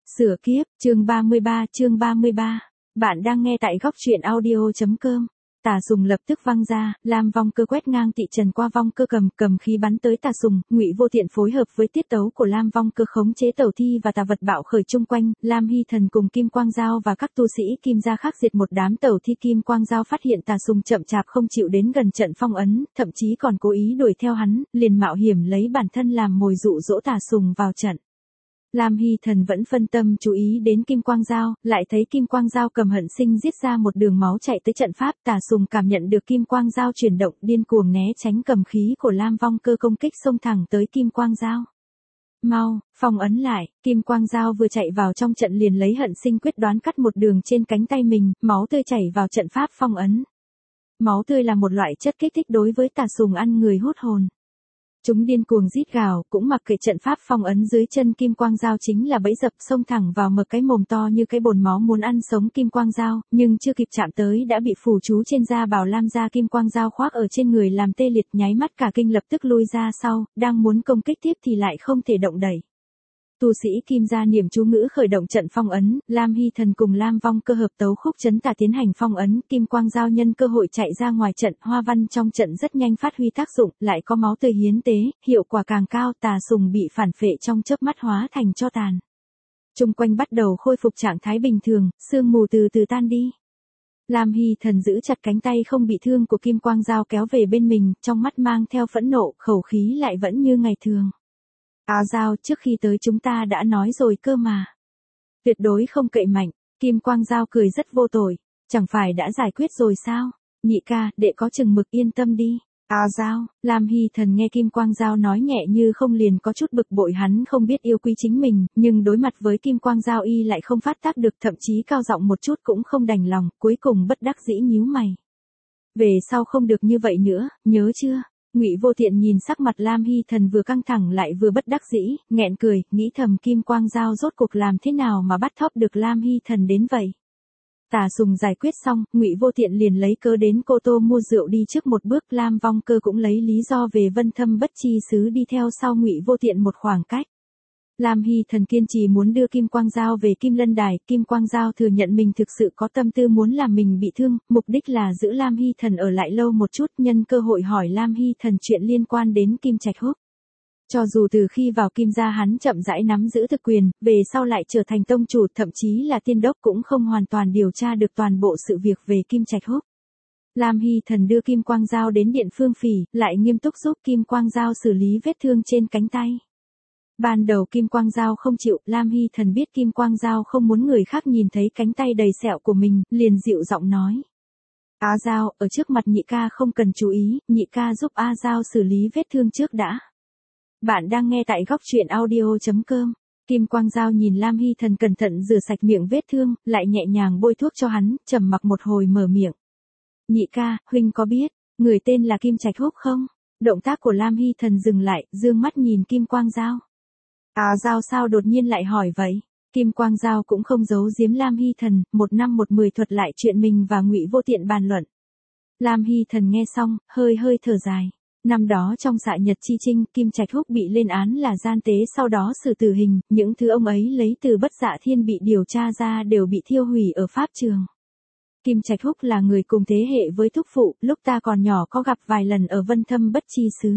Sửa kiếp, chương 33. Bạn đang nghe tại góc truyện audio.com. Tà Sùng lập tức văng ra, Lam Vong Cơ quét ngang Tị Trần qua Vong Cơ cầm khí bắn tới Tà Sùng, Ngụy Vô Tiện phối hợp với tiết tấu của Lam Vong Cơ khống chế tẩu thi và tà vật bạo khởi chung quanh, Lam Hy Thần cùng Kim Quang Dao và các tu sĩ Kim gia khác diệt một đám tẩu thi. Kim Quang Dao phát hiện Tà Sùng chậm chạp không chịu đến gần trận phong ấn, thậm chí còn cố ý đuổi theo hắn, liền mạo hiểm lấy bản thân làm mồi dụ dỗ Tà Sùng vào trận. Lam Hy Thần vẫn phân tâm chú ý đến Kim Quang Dao, lại thấy Kim Quang Dao cầm hận sinh giết ra một đường máu chạy tới trận pháp. Tà Sùng cảm nhận được Kim Quang Dao chuyển động, điên cuồng né tránh cầm khí của Lam Vong Cơ công kích, xông thẳng tới Kim Quang Dao. Mau, phong ấn lại. Kim Quang Dao vừa chạy vào trong trận liền lấy hận sinh quyết đoán cắt một đường trên cánh tay mình, máu tươi chảy vào trận pháp phong ấn. Máu tươi là một loại chất kích thích đối với Tà Sùng ăn người hút hồn. Chúng điên cuồng rít gào, cũng mặc kệ trận pháp phong ấn dưới chân Kim Quang Dao chính là bẫy dập, xông thẳng vào mở cái mồm to như cái bồn máu muốn ăn sống Kim Quang Dao, nhưng chưa kịp chạm tới đã bị phù chú trên da Bảo Lam gia Kim Quang Dao khoác ở trên người làm tê liệt, nháy mắt cả kinh lập tức lui ra sau, đang muốn công kích tiếp thì lại không thể động đẩy. Tu sĩ Kim gia niệm chú ngữ khởi động trận phong ấn, Lam Hy Thần cùng Lam Vong Cơ hợp tấu khúc trấn tà tiến hành phong ấn, Kim Quang Dao nhân cơ hội chạy ra ngoài trận, hoa văn trong trận rất nhanh phát huy tác dụng, lại có máu tươi hiến tế, hiệu quả càng cao. Tà Sùng bị phản phệ trong chớp mắt hóa thành tro tàn. Chung quanh bắt đầu khôi phục trạng thái bình thường, sương mù từ từ tan đi. Lam Hy Thần giữ chặt cánh tay không bị thương của Kim Quang Dao kéo về bên mình, trong mắt mang theo phẫn nộ, khẩu khí lại vẫn như ngày thường. Dao, trước khi tới chúng ta đã nói rồi cơ mà. Tuyệt đối không cậy mạnh. Kim Quang Dao cười rất vô tội. Chẳng phải đã giải quyết rồi sao? Nhị ca, đệ có chừng mực, yên tâm đi. Dao, Lam Hy Thần nghe Kim Quang Dao nói nhẹ như không liền có chút bực bội, hắn không biết yêu quý chính mình, nhưng đối mặt với Kim Quang Dao y lại không phát tác được, thậm chí cao giọng một chút cũng không đành lòng, cuối cùng bất đắc dĩ nhíu mày. Về sau không được như vậy nữa, nhớ chưa? Ngụy Vô Tiện nhìn sắc mặt Lam Hy Thần vừa căng thẳng lại vừa bất đắc dĩ, nghẹn cười, nghĩ thầm Kim Quang Dao rốt cuộc làm thế nào mà bắt thóp được Lam Hy Thần đến vậy. Tà Sùng giải quyết xong, Ngụy Vô Tiện liền lấy cớ đến Cô Tô mua rượu đi trước một bước, Lam Vong Cơ cũng lấy lý do về Vân Thâm Bất Chi Xứ đi theo sau Ngụy Vô Tiện một khoảng cách. Lam Hy Thần kiên trì muốn đưa Kim Quang Dao về Kim Lân Đài, Kim Quang Dao thừa nhận mình thực sự có tâm tư muốn làm mình bị thương, mục đích là giữ Lam Hy Thần ở lại lâu một chút, nhân cơ hội hỏi Lam Hy Thần chuyện liên quan đến Kim Trạch Húc. Cho dù từ khi vào Kim gia hắn chậm rãi nắm giữ thực quyền, về sau lại trở thành tông chủ, thậm chí là tiên đốc, cũng không hoàn toàn điều tra được toàn bộ sự việc về Kim Trạch Húc. Lam Hy Thần đưa Kim Quang Dao đến Điện Phương Phỉ, lại nghiêm túc giúp Kim Quang Dao xử lý vết thương trên cánh tay. Ban đầu Kim Quang Dao không chịu, Lam Hy Thần biết Kim Quang Dao không muốn người khác nhìn thấy cánh tay đầy sẹo của mình, liền dịu giọng nói. Dao, ở trước mặt nhị ca không cần chú ý, nhị ca giúp Dao xử lý vết thương trước đã. Bạn đang nghe tại góc truyện audio.com. Kim Quang Dao nhìn Lam Hy Thần cẩn thận rửa sạch miệng vết thương, lại nhẹ nhàng bôi thuốc cho hắn, trầm mặc một hồi mở miệng. Nhị ca, huynh có biết, người tên là Kim Trạch Húc không? Động tác của Lam Hy Thần dừng lại, dương mắt nhìn Kim Quang Dao. Dao sao đột nhiên lại hỏi vậy? Kim Quang Dao cũng không giấu giếm Lam Hy Thần, 1 năm 1 10 thuật lại chuyện mình và Ngụy Vô Tiện bàn luận. Lam Hy Thần nghe xong, hơi thở dài. Năm đó trong Xạ Nhật Chi Chinh, Kim Trạch Húc bị lên án là gian tế, sau đó xử tử hình, những thứ ông ấy lấy từ Bất Dạ Thiên bị điều tra ra đều bị thiêu hủy ở pháp trường. Kim Trạch Húc là người cùng thế hệ với thúc phụ, lúc ta còn nhỏ có gặp vài lần ở Vân Thâm Bất Chi Xứ.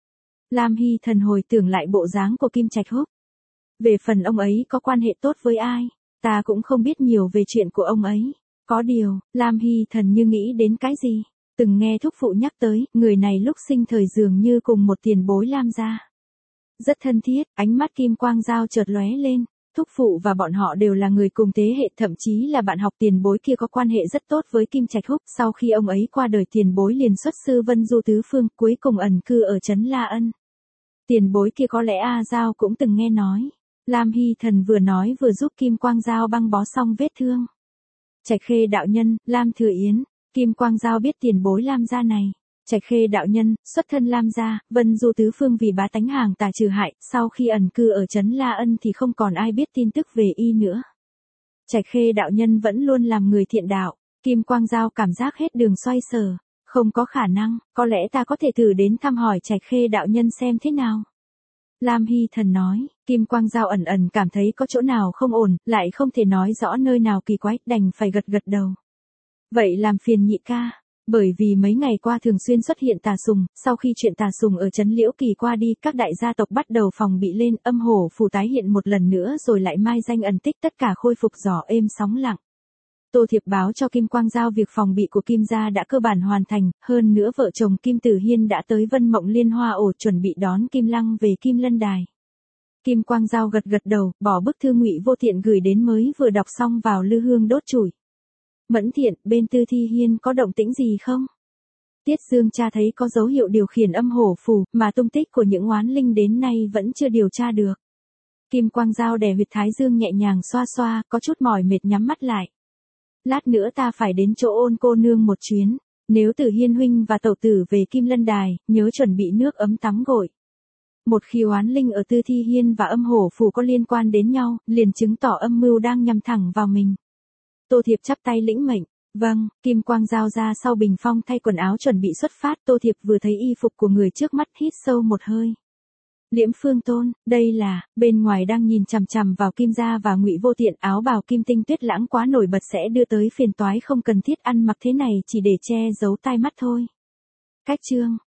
Lam Hy Thần hồi tưởng lại bộ dáng của Kim Trạch Húc. Về phần ông ấy có quan hệ tốt với ai, ta cũng không biết nhiều về chuyện của ông ấy. Có điều, Lam Hy Thần như nghĩ đến cái gì. Từng nghe thúc phụ nhắc tới, người này lúc sinh thời dường như cùng một tiền bối Lam gia. Rất thân thiết, ánh mắt Kim Quang Dao chợt lóe lên. Thúc phụ và bọn họ đều là người cùng thế hệ, thậm chí là bạn học tiền bối kia có quan hệ rất tốt với Kim Trạch Húc. Sau khi ông ấy qua đời, tiền bối liền xuất sư Vân Du tứ phương, cuối cùng ẩn cư ở trấn La Ân. Tiền bối kia có lẽ Dao cũng từng nghe nói. Lam Hy Thần vừa nói vừa giúp Kim Quang Dao băng bó xong vết thương. Trạch Khê đạo nhân, Lam Thừa Yến. Kim Quang Dao biết tiền bối Lam gia này. Trạch Khê đạo nhân, xuất thân Lam gia, Vân Du tứ phương vì bá tánh hàng tà trừ hại, sau khi ẩn cư ở trấn La Ân thì không còn ai biết tin tức về y nữa. Trạch Khê đạo nhân vẫn luôn làm người thiện đạo. Kim Quang Dao cảm giác hết đường xoay sở. Không có khả năng, có lẽ ta có thể thử đến thăm hỏi Trạch Khê đạo nhân xem thế nào. Lam Hy Thần nói, Kim Quang Giao ẩn ẩn cảm thấy có chỗ nào không ổn, lại không thể nói rõ nơi nào kỳ quái, đành phải gật gật đầu. Vậy làm phiền nhị ca. Bởi vì mấy ngày qua thường xuyên xuất hiện tà sùng, sau khi chuyện tà sùng ở trấn Liễu Kỳ qua đi, các đại gia tộc bắt đầu phòng bị lên, âm hổ phù tái hiện một lần nữa rồi lại mai danh ẩn tích, tất cả khôi phục gió êm sóng lặng. Tô Thiệp báo cho Kim Quang Giao việc phòng bị của Kim gia đã cơ bản hoàn thành, hơn nữa vợ chồng Kim Tử Hiên đã tới Vân Mộng Liên Hoa ổ chuẩn bị đón Kim Lăng về Kim Lân Đài. Kim Quang Giao gật gật đầu, bỏ bức thư Ngụy Vô Tiện gửi đến mới vừa đọc xong vào lư hương đốt chủi. Mẫn Thiện, bên Tư Thi Hiên có động tĩnh gì không? Tiết Dương cha thấy có dấu hiệu điều khiển âm hổ phù, mà tung tích của những oán linh đến nay vẫn chưa điều tra được. Kim Quang Giao đè huyệt thái dương nhẹ nhàng xoa xoa, có chút mỏi mệt nhắm mắt lại. Lát nữa ta phải đến chỗ Ôn cô nương một chuyến, nếu Tử Hiên huynh và tẩu tử về Kim Lân Đài, nhớ chuẩn bị nước ấm tắm gội. Một khi oán linh ở Tư Thi Hiên và âm hổ phù có liên quan đến nhau, liền chứng tỏ âm mưu đang nhằm thẳng vào mình. Tô Thiệp chắp tay lĩnh mệnh. Vâng, Kim Quang Giao ra sau bình phong thay quần áo chuẩn bị xuất phát. Tô Thiệp vừa thấy y phục của người trước mắt hít sâu một hơi. Liễm Phương Tôn, đây là, bên ngoài đang nhìn chằm chằm vào Kim gia và Ngụy Vô Tiện, áo bào kim tinh tuyết lãng quá nổi bật sẽ đưa tới phiền toái, không cần thiết ăn mặc thế này chỉ để che giấu tai mắt thôi. Cách chương